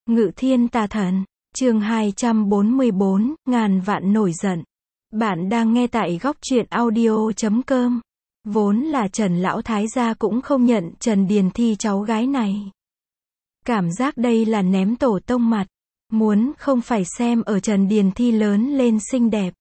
Ngự thiên tà thần, chương 244, ngàn vạn nổi giận. Bạn đang nghe tại góc truyện audio.com. Vốn là Trần Lão Thái gia cũng không nhận Trần Điền Thi cháu gái này. Cảm giác đây là ném tổ tông mặt. Muốn không phải xem ở Trần Điền Thi lớn lên xinh đẹp,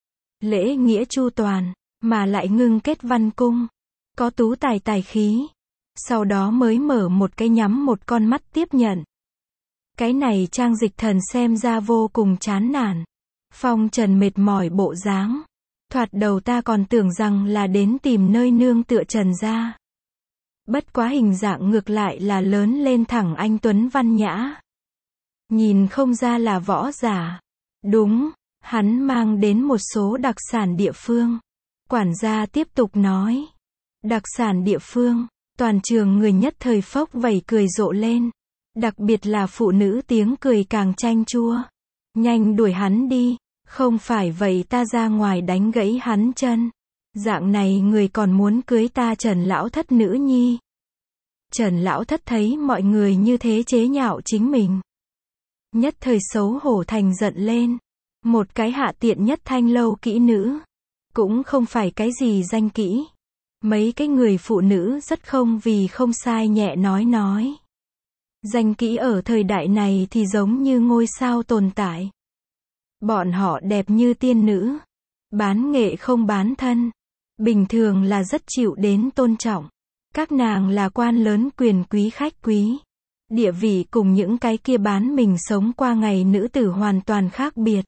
lễ nghĩa chu toàn, mà lại ngưng kết văn cung, có tú tài tài khí. Sau đó mới mở một cái nhắm một con mắt tiếp nhận. Cái này Trang Dịch Thần xem ra vô cùng chán nản. Phong Trần mệt mỏi bộ dáng. Thoạt đầu ta còn tưởng rằng là đến tìm nơi nương tựa Trần gia. Bất quá hình dạng ngược lại là lớn lên thẳng anh tuấn văn nhã. Nhìn không ra là võ giả. Đúng, hắn mang đến một số đặc sản địa phương. Quản gia tiếp tục nói. Đặc sản địa phương, toàn trường người nhất thời phốc vẩy cười rộ lên. Đặc biệt là phụ nữ tiếng cười càng chanh chua. Nhanh đuổi hắn đi, không phải vậy ta ra ngoài đánh gãy hắn chân. Dạng này người còn muốn cưới ta Trần Lão Thất nữ nhi. Trần Lão Thất thấy mọi người như thế chế nhạo chính mình. Nhất thời xấu hổ thành giận lên. Một cái hạ tiện nhất thanh lâu kỹ nữ. Cũng không phải cái gì danh kỹ. Mấy cái người phụ nữ rất không vì không sai nhẹ nói. Danh kỹ ở thời đại này thì giống như ngôi sao tồn tại. Bọn họ đẹp như tiên nữ. Bán nghệ không bán thân. Bình thường là rất chịu đến tôn trọng. Các nàng là quan lớn quyền quý khách quý. Địa vị cùng những cái kia bán mình sống qua ngày nữ tử hoàn toàn khác biệt.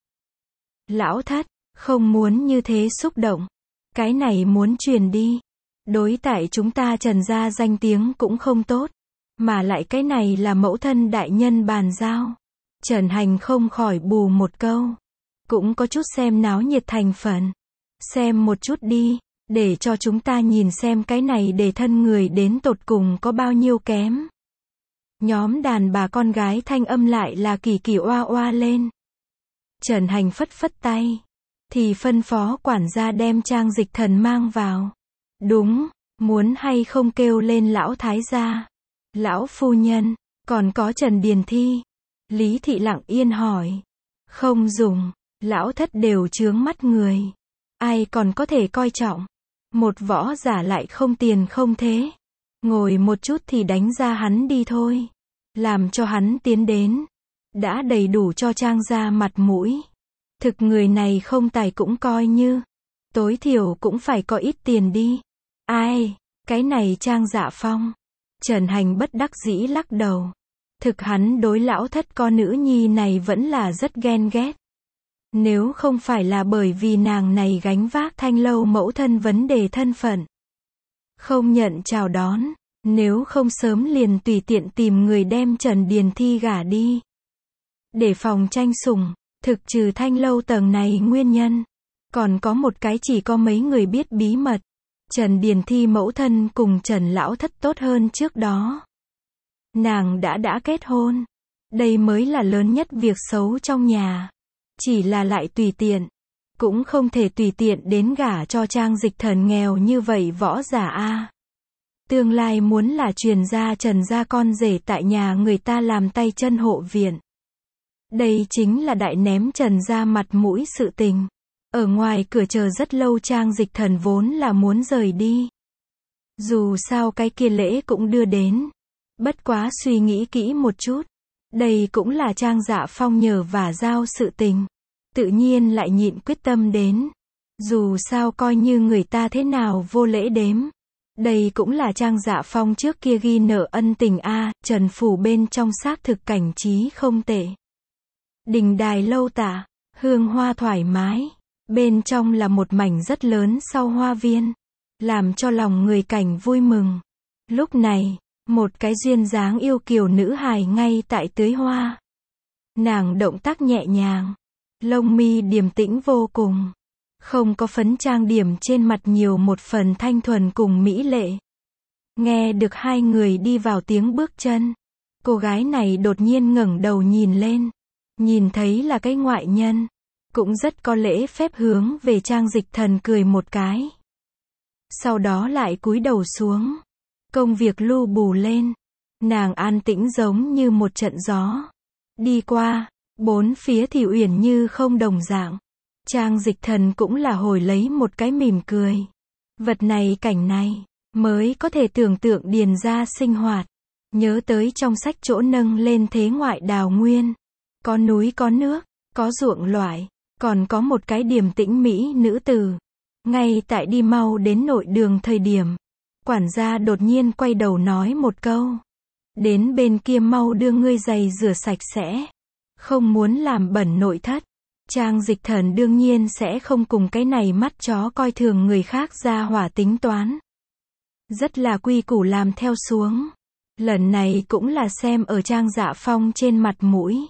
Lão Thất, không muốn như thế xúc động. Cái này muốn truyền đi. Đối tại chúng ta Trần gia danh tiếng cũng không tốt. Mà lại cái này là mẫu thân đại nhân bàn giao. Trần Hành không khỏi bù một câu. Cũng có chút xem náo nhiệt thành phần. Xem một chút đi, để cho chúng ta nhìn xem cái này để thân người đến tột cùng có bao nhiêu kém. Nhóm đàn bà con gái thanh âm lại là kỳ kỳ oa oa lên. Trần Hành phất phất tay. Thì phân phó quản gia đem Trang Dịch Thần mang vào. Đúng, muốn hay không kêu lên lão thái gia. Lão phu nhân, còn có Trần Điền Thi. Lý Thị lặng yên hỏi. Không dùng, lão thất đều chướng mắt người. Ai còn có thể coi trọng. Một võ giả lại không tiền không thế. Ngồi một chút thì đánh ra hắn đi thôi. Làm cho hắn tiến đến. Đã đầy đủ cho Trang gia mặt mũi. Thực người này không tài cũng coi như. Tối thiểu cũng phải có ít tiền đi. Ai, cái này Trang Dạ Phong. Trần Hành bất đắc dĩ lắc đầu. Thực hắn đối lão thất con nữ nhi này vẫn là rất ghen ghét. Nếu không phải là bởi vì nàng này gánh vác thanh lâu mẫu thân vấn đề thân phận. Không nhận chào đón. Nếu không sớm liền tùy tiện tìm người đem Trần Điền Thi gả đi. Để phòng tranh sủng. Thực trừ thanh lâu tầng này nguyên nhân. Còn có một cái chỉ có mấy người biết bí mật. Trần Điền Thi mẫu thân cùng Trần Lão Thất tốt hơn trước đó. Nàng đã kết hôn. Đây mới là lớn nhất việc xấu trong nhà. Chỉ là lại tùy tiện. Cũng không thể tùy tiện đến gả cho Trang Dịch Thần nghèo như vậy võ giả a. Tương lai muốn là truyền gia Trần gia con rể tại nhà người ta làm tay chân hộ viện. Đây chính là đại ném Trần gia mặt mũi sự tình. Ở ngoài cửa chờ rất lâu Trang Dịch Thần vốn là muốn rời đi. Dù sao cái kia lễ cũng đưa đến. Bất quá suy nghĩ kỹ một chút. Đây cũng là Trang Dạ Phong nhờ và giao sự tình. Tự nhiên lại nhịn quyết tâm đến. Dù sao coi như người ta thế nào vô lễ đếm. Đây cũng là Trang Dạ Phong trước kia ghi nợ ân tình a. Trần phủ bên trong xác thực cảnh trí không tệ. Đình đài lâu tả, hương hoa thoải mái. Bên trong là một mảnh rất lớn sau hoa viên. Làm cho lòng người cảnh vui mừng. Lúc này, một cái duyên dáng yêu kiều nữ hài ngay tại tưới hoa. Nàng động tác nhẹ nhàng. Lông mi điềm tĩnh vô cùng. Không có phấn trang điểm trên mặt nhiều một phần thanh thuần cùng mỹ lệ. Nghe được hai người đi vào tiếng bước chân. Cô gái này đột nhiên ngẩng đầu nhìn lên. Nhìn thấy là cái ngoại nhân. Cũng rất có lễ phép hướng về Trang Dịch Thần cười một cái. Sau đó lại cúi đầu xuống. Công việc lu bù lên. Nàng an tĩnh giống như một trận gió. đi qua, bốn phía thì uyển như không đồng dạng. Trang Dịch Thần cũng là hồi lấy một cái mỉm cười. Vật này cảnh này, mới có thể tưởng tượng điền gia sinh hoạt. Nhớ tới trong sách chỗ nâng lên thế ngoại đào nguyên. Có núi có nước, có ruộng loại, còn có một cái điềm tĩnh mỹ nữ tử. Ngay tại đi mau đến nội đường thời điểm, quản gia đột nhiên quay đầu nói một câu. Đến bên kia mau đưa ngươi giày rửa sạch sẽ. Không muốn làm bẩn nội thất. Trang Dịch Thần đương nhiên sẽ không cùng cái này mắt chó coi thường người khác ra hỏa tính toán. Rất là quy củ làm theo xuống. Lần này cũng là xem ở Trang Dạ Phong trên mặt mũi.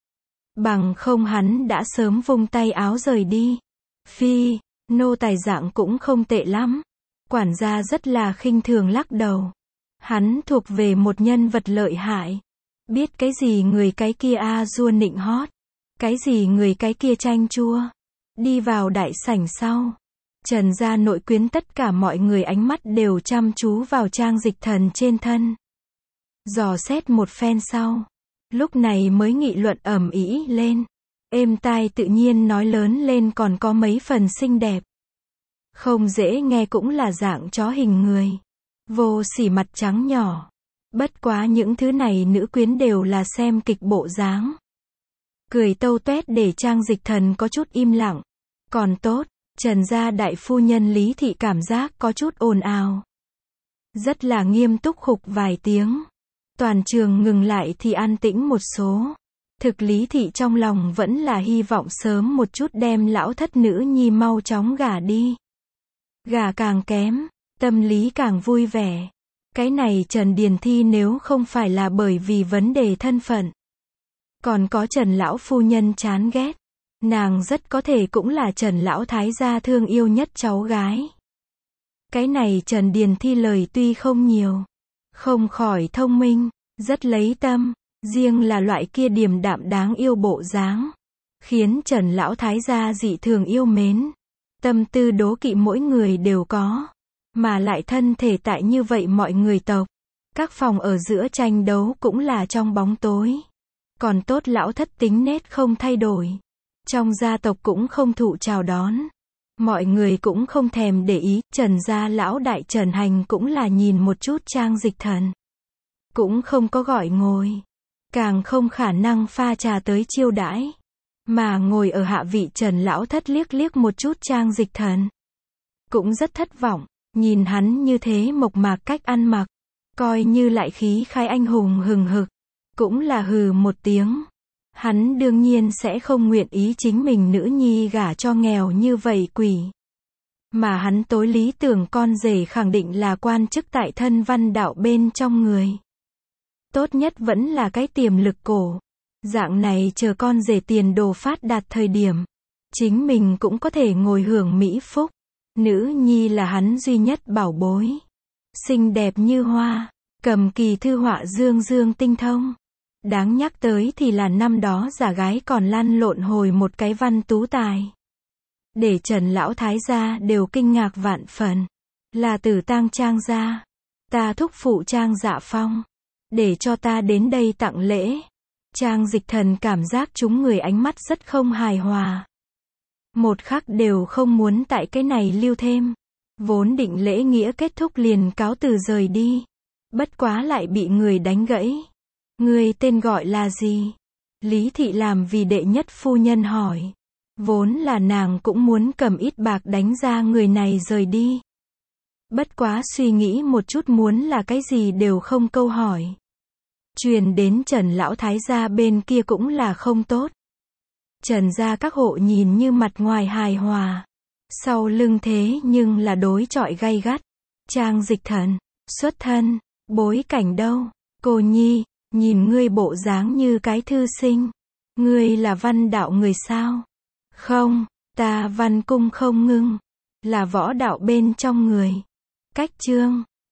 Bằng không hắn đã sớm vung tay áo rời đi. Phi, nô tài dạng cũng không tệ lắm. Quản gia rất là khinh thường lắc đầu. Hắn thuộc về một nhân vật lợi hại. Biết cái gì người cái kia dua nịnh hót. Cái gì người cái kia chanh chua. Đi vào đại sảnh sau. Trần gia nội quyến tất cả mọi người ánh mắt đều chăm chú vào Trang Dịch Thần trên thân. Dò xét một phen sau. Lúc này mới nghị luận ầm ĩ lên. Êm tai tự nhiên nói lớn lên còn có mấy phần xinh đẹp. Không dễ nghe cũng là dạng chó hình người. Vô sỉ mặt trắng nhỏ. Bất quá những thứ này nữ quyến đều là xem kịch bộ dáng. Cười tâu tuét để Trang Dịch Thần có chút im lặng. Còn tốt, Trần gia đại phu nhân Lý Thị cảm giác có chút ồn ào. Rất là nghiêm túc khục vài tiếng. Toàn trường ngừng lại thì an tĩnh một số. Thực Lý Thị trong lòng vẫn là hy vọng sớm một chút đem lão thất nữ nhi mau chóng gả đi. Gả càng kém, tâm lý càng vui vẻ. Cái này Trần Điền Thi nếu không phải là bởi vì vấn đề thân phận. Còn có Trần lão phu nhân chán ghét. Nàng rất có thể cũng là Trần lão thái gia thương yêu nhất cháu gái. Cái này Trần Điền Thi lời tuy không nhiều. Không khỏi thông minh, rất lấy tâm. Riêng là loại kia điềm đạm đáng yêu bộ dáng. Khiến Trần lão thái gia dị thường yêu mến. Tâm tư đố kỵ mỗi người đều có. Mà lại thân thể tại như vậy mọi người tộc. Các phòng ở giữa tranh đấu cũng là trong bóng tối. Còn tốt lão thất tính nết không thay đổi. Trong gia tộc cũng không thụ chào đón. Mọi người cũng không thèm để ý. Trần gia lão đại Trần Hành cũng là nhìn một chút Trang Dịch Thần. Cũng không có gọi ngồi. Càng không khả năng pha trà tới chiêu đãi. Mà ngồi ở hạ vị Trần lão thất liếc liếc một chút Trang Dịch Thần. Cũng rất thất vọng. Nhìn hắn như thế mộc mạc cách ăn mặc. Coi như lại khí khai anh hùng hừng hực. Cũng là hừ một tiếng. Hắn đương nhiên sẽ không nguyện ý chính mình nữ nhi gả cho nghèo như vậy quỷ. Mà hắn tối lý tưởng con rể khẳng định là quan chức tại thân văn đạo bên trong người. Tốt nhất vẫn là cái tiềm lực cổ. Dạng này chờ con rể tiền đồ phát đạt thời điểm. Chính mình cũng có thể ngồi hưởng mỹ phúc. Nữ nhi là hắn duy nhất bảo bối. Xinh đẹp như hoa. Cầm kỳ thư họa dương dương tinh thông. Đáng nhắc tới thì là năm đó giả gái còn lăn lộn hồi một cái văn tú tài. Để Trần lão thái gia đều kinh ngạc vạn phần. Là Tử Tang Trang gia. Ta thúc phụ Trang Dạ Phong. Để cho ta đến đây tặng lễ. Trang Dịch Thần cảm giác chúng người ánh mắt rất không hài hòa. Một khắc đều không muốn tại cái này lưu thêm. Vốn định lễ nghĩa kết thúc liền cáo từ rời đi. Bất quá lại bị người đánh gãy. Người tên gọi là gì? Lý Thị làm vì đệ nhất phu nhân hỏi. Vốn là nàng cũng muốn cầm ít bạc đánh ra người này rời đi. Bất quá suy nghĩ một chút muốn là cái gì đều không câu hỏi. Truyền đến Trần lão thái gia bên kia cũng là không tốt. Trần gia các hộ nhìn như mặt ngoài hài hòa. Sau lưng thế nhưng là đối chọi gay gắt. Trang Dịch Thần, xuất thân, bối cảnh đâu? Cô nhi, nhìn ngươi bộ dáng như cái thư sinh. Ngươi là văn đạo người sao? Không, ta văn cung không ngưng. Là võ đạo bên trong người. Cách chương